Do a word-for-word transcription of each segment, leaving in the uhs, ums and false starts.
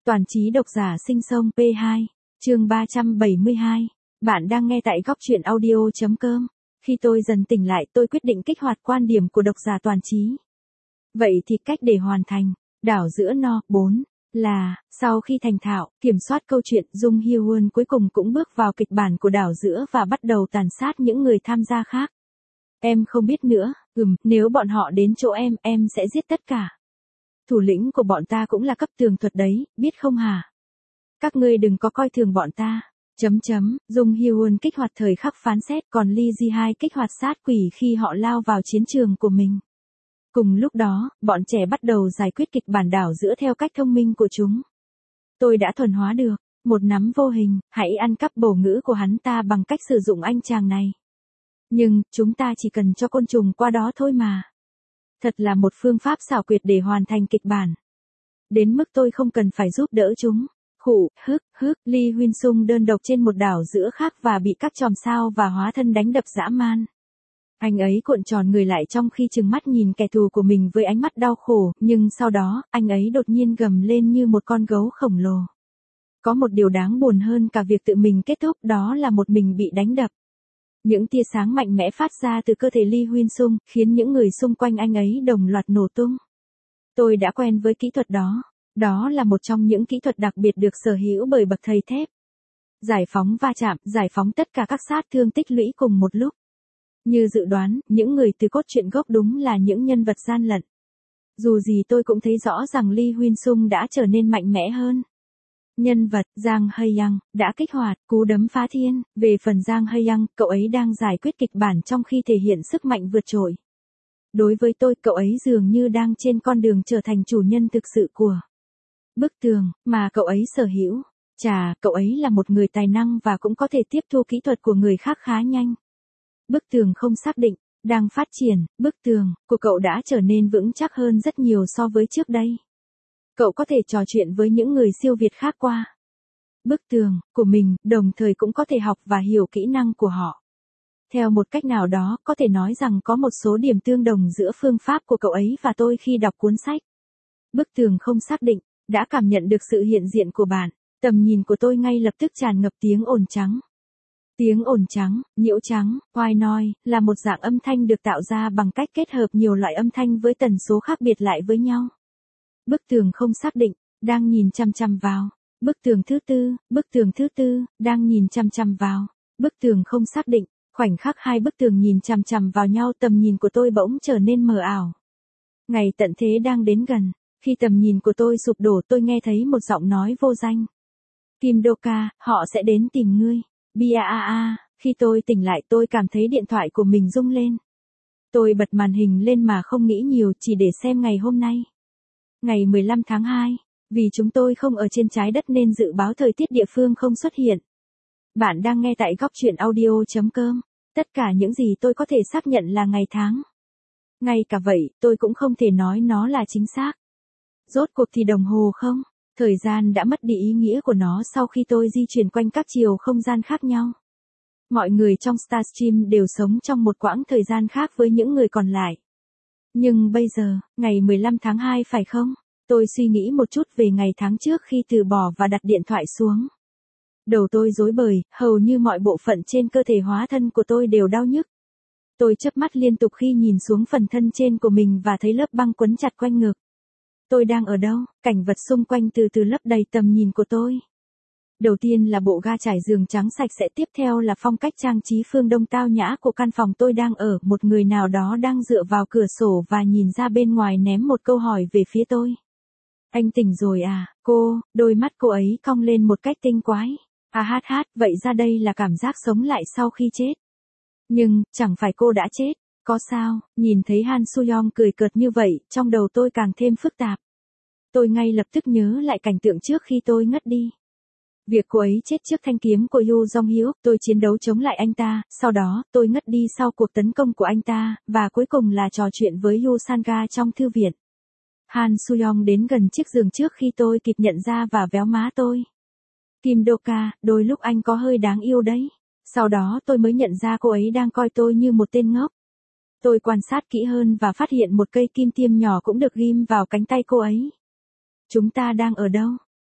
Toàn trí độc giả sinh sông pê hai, chương ba trăm bảy mươi hai. Bạn đang nghe tại góc truyện audio.com. Khi tôi dần tỉnh lại, tôi quyết định kích hoạt quan điểm của độc giả toàn trí. Vậy thì cách để hoàn thành đảo giữa no bốn là, sau khi thành thạo, kiểm soát câu chuyện, Jung Hyo-won cuối cùng cũng bước vào kịch bản của đảo giữa và bắt đầu tàn sát những người tham gia khác. Em không biết nữa, ừm, nếu bọn họ đến chỗ em, em sẽ giết tất cả. Thủ lĩnh của bọn ta cũng là cấp tường thuật đấy, biết không hả? Các ngươi đừng có coi thường bọn ta. Chấm chấm, Jung Hyo-won kích hoạt thời khắc phán xét, còn Lee Ji-hai kích hoạt sát quỷ khi họ lao vào chiến trường của mình. Cùng lúc đó, bọn trẻ bắt đầu giải quyết kịch bản đảo giữa theo cách thông minh của chúng. Tôi đã thuần hóa được một nắm vô hình, hãy ăn cắp bổ ngữ của hắn ta bằng cách sử dụng anh chàng này. Nhưng, chúng ta chỉ cần cho côn trùng qua đó thôi mà. Thật là một phương pháp xảo quyệt để hoàn thành kịch bản. Đến mức tôi không cần phải giúp đỡ chúng. Khụ, hức, hức, Lee Hyun-sung đơn độc trên một đảo giữa khác và bị các chòm sao và hóa thân đánh đập dã man. Anh ấy cuộn tròn người lại trong khi trừng mắt nhìn kẻ thù của mình với ánh mắt đau khổ, nhưng sau đó, anh ấy đột nhiên gầm lên như một con gấu khổng lồ. Có một điều đáng buồn hơn cả việc tự mình kết thúc, đó là một mình bị đánh đập. Những tia sáng mạnh mẽ phát ra từ cơ thể Lee Hyun-sung, khiến những người xung quanh anh ấy đồng loạt nổ tung. Tôi đã quen với kỹ thuật đó. Đó là một trong những kỹ thuật đặc biệt được sở hữu bởi bậc thầy thép. Giải phóng va chạm, giải phóng tất cả các sát thương tích lũy cùng một lúc. Như dự đoán, những người từ cốt truyện gốc đúng là những nhân vật gian lận. Dù gì tôi cũng thấy rõ rằng Lee Hyun-sung đã trở nên mạnh mẽ hơn. Nhân vật, Jang Hae-young, đã kích hoạt cú đấm phá thiên. Về phần Jang Hae-young, cậu ấy đang giải quyết kịch bản trong khi thể hiện sức mạnh vượt trội. Đối với tôi, cậu ấy dường như đang trên con đường trở thành chủ nhân thực sự của bức tường mà cậu ấy sở hữu. Chà, cậu ấy là một người tài năng và cũng có thể tiếp thu kỹ thuật của người khác khá nhanh. Bức tường không xác định, đang phát triển, bức tường của cậu đã trở nên vững chắc hơn rất nhiều so với trước đây. Cậu có thể trò chuyện với những người siêu việt khác qua bức tường của mình, đồng thời cũng có thể học và hiểu kỹ năng của họ. Theo một cách nào đó, có thể nói rằng có một số điểm tương đồng giữa phương pháp của cậu ấy và tôi khi đọc cuốn sách. Bức tường không xác định, đã cảm nhận được sự hiện diện của bạn. Tầm nhìn của tôi ngay lập tức tràn ngập tiếng ồn trắng. Tiếng ồn trắng, nhiễu trắng, white noise, là một dạng âm thanh được tạo ra bằng cách kết hợp nhiều loại âm thanh với tần số khác biệt lại với nhau. Bức tường không xác định, đang nhìn chăm chăm vào. Bức tường thứ tư, bức tường thứ tư, đang nhìn chăm chăm vào. Bức tường không xác định, khoảnh khắc hai bức tường nhìn chăm chăm vào nhau, tầm nhìn của tôi bỗng trở nên mờ ảo. Ngày tận thế đang đến gần. Khi tầm nhìn của tôi sụp đổ, tôi nghe thấy một giọng nói vô danh. Kim Do-ka, họ sẽ đến tìm ngươi. Bia a a, khi tôi tỉnh lại tôi cảm thấy điện thoại của mình rung lên. Tôi bật màn hình lên mà không nghĩ nhiều, chỉ để xem ngày hôm nay. Ngày mười lăm tháng hai, vì chúng tôi không ở trên trái đất nên dự báo thời tiết địa phương không xuất hiện. Bạn đang nghe tại góc truyện audio.com. Tất cả những gì tôi có thể xác nhận là ngày tháng. Ngay cả vậy, tôi cũng không thể nói nó là chính xác. Rốt cuộc thì đồng hồ không? Thời gian đã mất đi ý nghĩa của nó sau khi tôi di chuyển quanh các chiều không gian khác nhau. Mọi người trong Starstream đều sống trong một quãng thời gian khác với những người còn lại. Nhưng bây giờ, ngày mười lăm tháng hai phải không? Tôi suy nghĩ một chút về ngày tháng trước khi từ bỏ và đặt điện thoại xuống. Đầu tôi rối bời, hầu như mọi bộ phận trên cơ thể hóa thân của tôi đều đau nhức. Tôi chớp mắt liên tục khi nhìn xuống phần thân trên của mình và thấy lớp băng quấn chặt quanh ngực. Tôi đang ở đâu? Cảnh vật xung quanh từ từ lấp đầy tầm nhìn của tôi. Đầu tiên là bộ ga trải giường trắng sạch sẽ, tiếp theo là phong cách trang trí phương Đông tao nhã của căn phòng tôi đang ở. Một người nào đó đang dựa vào cửa sổ và nhìn ra bên ngoài ném một câu hỏi về phía tôi. Anh tỉnh rồi à, cô? Đôi mắt cô ấy cong lên một cách tinh quái. À hát hát, vậy ra đây là cảm giác sống lại sau khi chết. Nhưng, chẳng phải cô đã chết. Có sao? Nhìn thấy Han Soo-young cười cợt như vậy, trong đầu tôi càng thêm phức tạp. Tôi ngay lập tức nhớ lại cảnh tượng trước khi tôi ngất đi. Việc cô ấy chết trước thanh kiếm của Yoo Jong-hyuk, tôi chiến đấu chống lại anh ta, sau đó, tôi ngất đi sau cuộc tấn công của anh ta, và cuối cùng là trò chuyện với Yoo Sang-ga trong thư viện. Han Soo-young đến gần chiếc giường trước khi tôi kịp nhận ra và véo má tôi. Kim Do-ka, đôi lúc anh có hơi đáng yêu đấy. Sau đó tôi mới nhận ra cô ấy đang coi tôi như một tên ngốc. Tôi quan sát kỹ hơn và phát hiện một cây kim tiêm nhỏ cũng được ghim vào cánh tay cô ấy. Chúng ta đang ở đâu?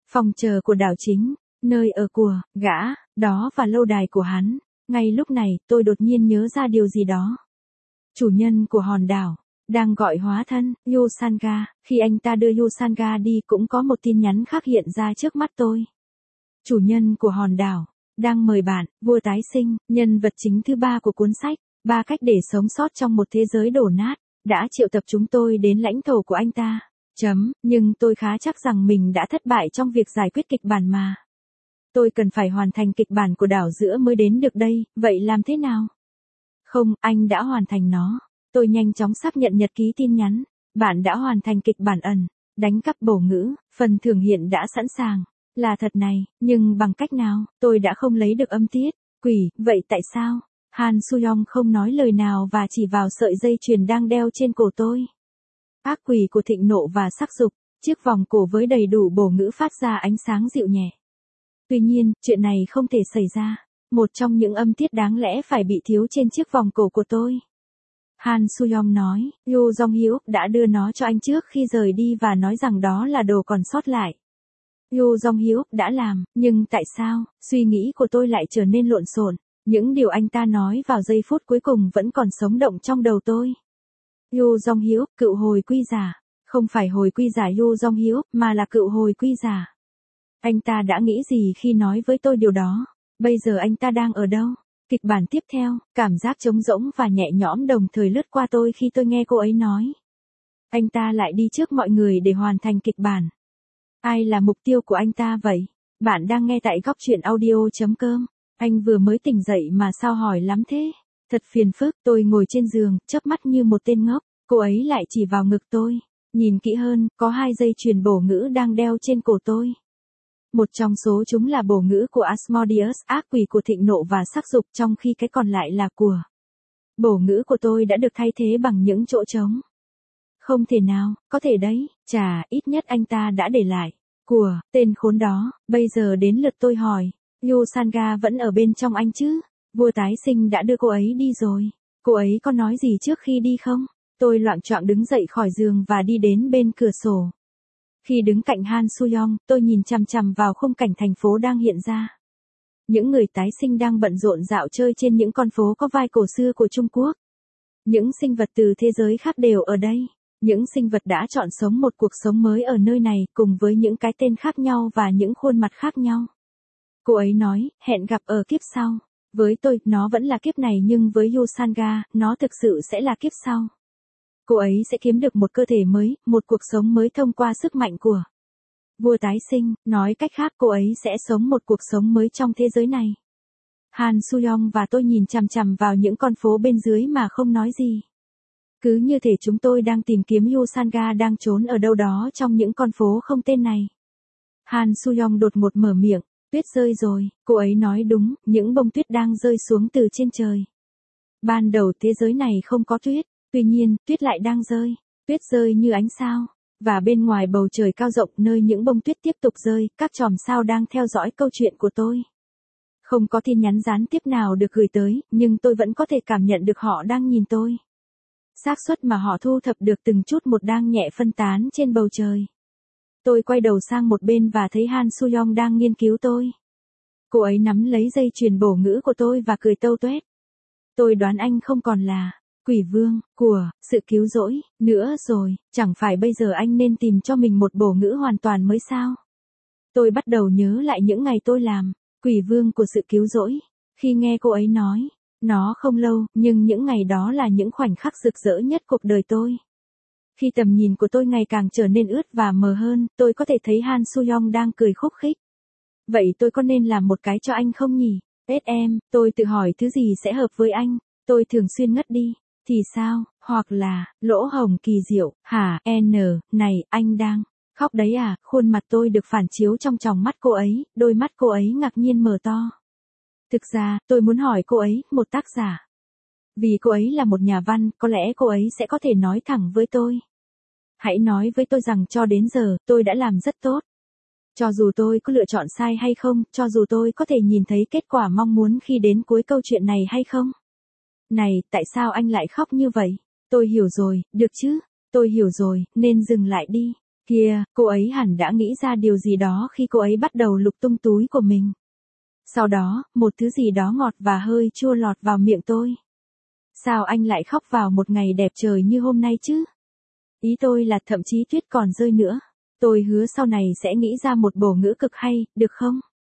Phòng chờ của đảo chính, nơi ở của gã, đó và lâu đài của hắn. Ngay lúc này, tôi đột nhiên nhớ ra điều gì đó. Chủ nhân của hòn đảo, đang gọi hóa thân, Yusanga. Khi anh ta đưa Yusanga đi cũng có một tin nhắn khác hiện ra trước mắt tôi. Chủ nhân của hòn đảo, đang mời bạn, vua tái sinh, nhân vật chính thứ ba của cuốn sách, ba cách để sống sót trong một thế giới đổ nát, đã triệu tập chúng tôi đến lãnh thổ của anh ta. Chấm, nhưng tôi khá chắc rằng mình đã thất bại trong việc giải quyết kịch bản mà. Tôi cần phải hoàn thành kịch bản của đảo giữa mới đến được đây, vậy làm thế nào? Không, anh đã hoàn thành nó. Tôi nhanh chóng xác nhận nhật ký tin nhắn. Bạn đã hoàn thành kịch bản ẩn, đánh cắp bổ ngữ, phần thưởng hiện đã sẵn sàng. Là thật này, nhưng bằng cách nào, tôi đã không lấy được âm tiết. Quỷ, vậy tại sao? Han Soo-young không nói lời nào và chỉ vào sợi dây chuyền đang đeo trên cổ tôi. Ác quỷ của thịnh nộ và sắc dục, chiếc vòng cổ với đầy đủ bổ ngữ phát ra ánh sáng dịu nhẹ. Tuy nhiên, chuyện này không thể xảy ra. Một trong những âm tiết đáng lẽ phải bị thiếu trên chiếc vòng cổ của tôi. Han Soo-young nói, Yoo Jong-hyuk đã đưa nó cho anh trước khi rời đi và nói rằng đó là đồ còn sót lại. Yoo Jong-hyuk đã làm, nhưng tại sao, suy nghĩ của tôi lại trở nên lộn xộn. Những điều anh ta nói vào giây phút cuối cùng vẫn còn sống động trong đầu tôi. Yoo Jong-hyuk, cựu hồi quy giả. Không phải hồi quy giả Yoo Jong-hyuk, mà là cựu hồi quy giả. Anh ta đã nghĩ gì khi nói với tôi điều đó? Bây giờ anh ta đang ở đâu? Kịch bản tiếp theo, cảm giác trống rỗng và nhẹ nhõm đồng thời lướt qua tôi khi tôi nghe cô ấy nói. Anh ta lại đi trước mọi người để hoàn thành kịch bản. Ai là mục tiêu của anh ta vậy? Bạn đang nghe tại góc truyện audio chấm com. Anh vừa mới tỉnh dậy mà sao hỏi lắm thế? Thật phiền phức, tôi ngồi trên giường, chớp mắt như một tên ngốc. Cô ấy lại chỉ vào ngực tôi. Nhìn kỹ hơn, có hai dây chuyền bổ ngữ đang đeo trên cổ tôi. Một trong số chúng là bổ ngữ của Asmodeus, ác quỷ của thịnh nộ và sắc dục, trong khi cái còn lại là của. Bổ ngữ của tôi đã được thay thế bằng những chỗ trống. Không thể nào, có thể đấy, chà, ít nhất anh ta đã để lại. Của, tên khốn đó, bây giờ đến lượt tôi hỏi. Yusanga vẫn ở bên trong anh chứ? Vua tái sinh đã đưa cô ấy đi rồi. Cô ấy có nói gì trước khi đi không? Tôi loạng choạng đứng dậy khỏi giường và đi đến bên cửa sổ. Khi đứng cạnh Han Soo-young, tôi nhìn chằm chằm vào khung cảnh thành phố đang hiện ra. Những người tái sinh đang bận rộn dạo chơi trên những con phố có vai cổ xưa của Trung Quốc. Những sinh vật từ thế giới khác đều ở đây. Những sinh vật đã chọn sống một cuộc sống mới ở nơi này cùng với những cái tên khác nhau và những khuôn mặt khác nhau. Cô ấy nói, hẹn gặp ở kiếp sau. Với tôi, nó vẫn là kiếp này nhưng với Yusanga, nó thực sự sẽ là kiếp sau. Cô ấy sẽ kiếm được một cơ thể mới, một cuộc sống mới thông qua sức mạnh của vua tái sinh, nói cách khác cô ấy sẽ sống một cuộc sống mới trong thế giới này. Han Soo-young và tôi nhìn chằm chằm vào những con phố bên dưới mà không nói gì. Cứ như thể chúng tôi đang tìm kiếm Yusanga đang trốn ở đâu đó trong những con phố không tên này. Han Soo-young đột ngột mở miệng, tuyết rơi rồi, cô ấy nói đúng, những bông tuyết đang rơi xuống từ trên trời. Ban đầu thế giới này không có tuyết. Tuy nhiên, tuyết lại đang rơi, tuyết rơi như ánh sao, và bên ngoài bầu trời cao rộng nơi những bông tuyết tiếp tục rơi, các chòm sao đang theo dõi câu chuyện của tôi. Không có tin nhắn gián tiếp nào được gửi tới, nhưng tôi vẫn có thể cảm nhận được họ đang nhìn tôi. Xác suất mà họ thu thập được từng chút một đang nhẹ phân tán trên bầu trời. Tôi quay đầu sang một bên và thấy Han Soo-young đang nghiên cứu tôi. Cô ấy nắm lấy dây chuyền bổ ngữ của tôi và cười tâu tuét. Tôi đoán anh không còn là quỷ vương, của, sự cứu rỗi, nữa rồi, chẳng phải bây giờ anh nên tìm cho mình một bổ ngữ hoàn toàn mới sao? Tôi bắt đầu nhớ lại những ngày tôi làm, quỷ vương của sự cứu rỗi. Khi nghe cô ấy nói, nó không lâu, nhưng những ngày đó là những khoảnh khắc rực rỡ nhất cuộc đời tôi. Khi tầm nhìn của tôi ngày càng trở nên ướt và mờ hơn, tôi có thể thấy Han Soo-young đang cười khúc khích. Vậy tôi có nên làm một cái cho anh không nhỉ? ét em, tôi tự hỏi thứ gì sẽ hợp với anh, tôi thường xuyên ngất đi. Thì sao, hoặc là, lỗ hổng kỳ diệu, hả, N, này, anh đang khóc đấy à, khuôn mặt tôi được phản chiếu trong tròng mắt cô ấy, đôi mắt cô ấy ngạc nhiên mở to. Thực ra, tôi muốn hỏi cô ấy, một tác giả. Vì cô ấy là một nhà văn, có lẽ cô ấy sẽ có thể nói thẳng với tôi. Hãy nói với tôi rằng cho đến giờ, tôi đã làm rất tốt. Cho dù tôi có lựa chọn sai hay không, cho dù tôi có thể nhìn thấy kết quả mong muốn khi đến cuối câu chuyện này hay không. Này, tại sao anh lại khóc như vậy? Tôi hiểu rồi, được chứ? Tôi hiểu rồi, nên dừng lại đi. Kìa, cô ấy hẳn đã nghĩ ra điều gì đó khi cô ấy bắt đầu lục tung túi của mình. Sau đó, một thứ gì đó ngọt và hơi chua lọt vào miệng tôi. Sao anh lại khóc vào một ngày đẹp trời như hôm nay chứ? Ý tôi là thậm chí tuyết còn rơi nữa. Tôi hứa sau này sẽ nghĩ ra một bổ ngữ cực hay, được không?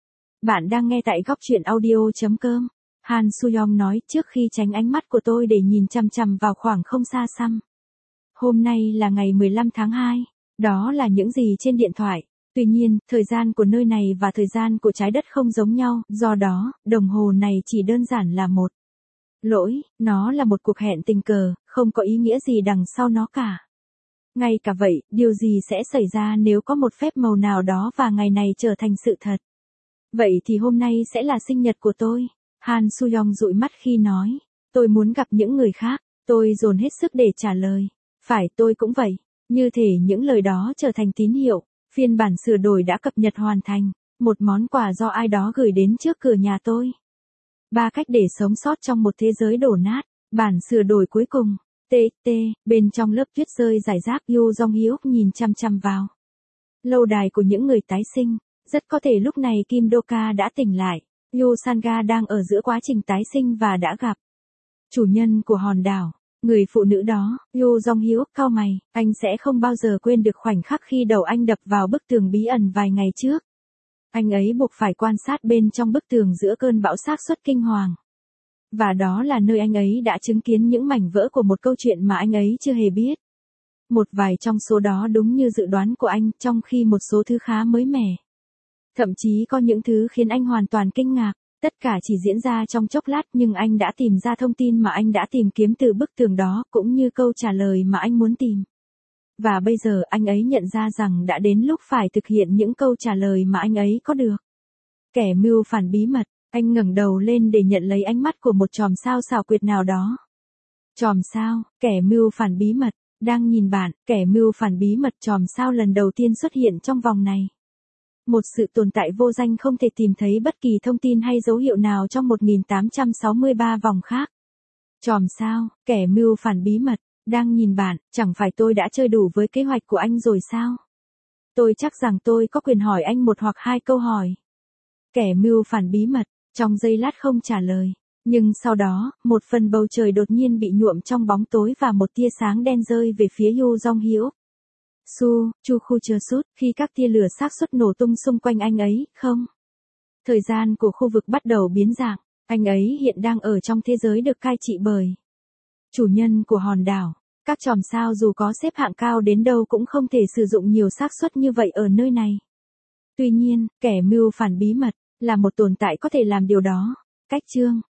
Bạn đang nghe tại góc truyện audio chấm com. Han Soo-young nói trước khi tránh ánh mắt của tôi để nhìn chằm chằm vào khoảng không xa xăm. Hôm nay là ngày mười lăm tháng hai. Đó là những gì trên điện thoại. Tuy nhiên, thời gian của nơi này và thời gian của trái đất không giống nhau, do đó, đồng hồ này chỉ đơn giản là một lỗi, nó là một cuộc hẹn tình cờ, không có ý nghĩa gì đằng sau nó cả. Ngay cả vậy, điều gì sẽ xảy ra nếu có một phép màu nào đó và ngày này trở thành sự thật? Vậy thì hôm nay sẽ là sinh nhật của tôi. Han Soo-young dụi mắt khi nói. Tôi muốn gặp những người khác. Tôi dồn hết sức để trả lời. Phải, tôi cũng vậy. Như thể những lời đó trở thành tín hiệu. Phiên bản sửa đổi đã cập nhật hoàn thành. Một món quà do ai đó gửi đến trước cửa nhà tôi. Ba cách để sống sót trong một thế giới đổ nát. Bản sửa đổi cuối cùng. tê tê, bên trong lớp tuyết rơi rải rác, Yoo Jong-hyuk nhìn chăm chăm vào lâu đài của những người tái sinh. Rất có thể lúc này Kim Do-ka đã tỉnh lại. Yoo Sang-ga đang ở giữa quá trình tái sinh và đã gặp chủ nhân của hòn đảo. Người phụ nữ đó, Yoo Jong-hyuk cau mày, anh sẽ không bao giờ quên được khoảnh khắc khi đầu anh đập vào bức tường bí ẩn vài ngày trước. Anh ấy buộc phải quan sát bên trong bức tường giữa cơn bão xác suất kinh hoàng. Và đó là nơi anh ấy đã chứng kiến những mảnh vỡ của một câu chuyện mà anh ấy chưa hề biết. Một vài trong số đó đúng như dự đoán của anh, trong khi một số thứ khá mới mẻ. Thậm chí có những thứ khiến anh hoàn toàn kinh ngạc. Tất cả chỉ diễn ra trong chốc lát, nhưng anh đã tìm ra thông tin mà anh đã tìm kiếm từ bức tường đó, cũng như câu trả lời mà anh muốn tìm. Và bây giờ anh ấy nhận ra rằng đã đến lúc phải thực hiện những câu trả lời mà anh ấy có được. Kẻ mưu phản bí mật, anh ngẩng đầu lên để nhận lấy ánh mắt của một chòm sao xảo quyệt nào đó. Chòm sao, kẻ mưu phản bí mật, đang nhìn bạn, kẻ mưu phản bí mật chòm sao lần đầu tiên xuất hiện trong vòng này. Một sự tồn tại vô danh không thể tìm thấy bất kỳ thông tin hay dấu hiệu nào trong một nghìn tám trăm sáu mươi ba vòng khác. Chòm sao, kẻ mưu phản bí mật, đang nhìn bạn, chẳng phải tôi đã chơi đủ với kế hoạch của anh rồi sao? Tôi chắc rằng tôi có quyền hỏi anh một hoặc hai câu hỏi. Kẻ mưu phản bí mật, trong giây lát không trả lời. Nhưng sau đó, một phần bầu trời đột nhiên bị nhuộm trong bóng tối và một tia sáng đen rơi về phía Yoo Jong-hyuk. Su, Chu Khu Chơ Sút, khi các tia lửa xác suất nổ tung xung quanh anh ấy, không? Thời gian của khu vực bắt đầu biến dạng, anh ấy hiện đang ở trong thế giới được cai trị bởi chủ nhân của hòn đảo. Các chòm sao dù có xếp hạng cao đến đâu cũng không thể sử dụng nhiều xác suất như vậy ở nơi này. Tuy nhiên, kẻ mưu phản bí mật là một tồn tại có thể làm điều đó. Cách chương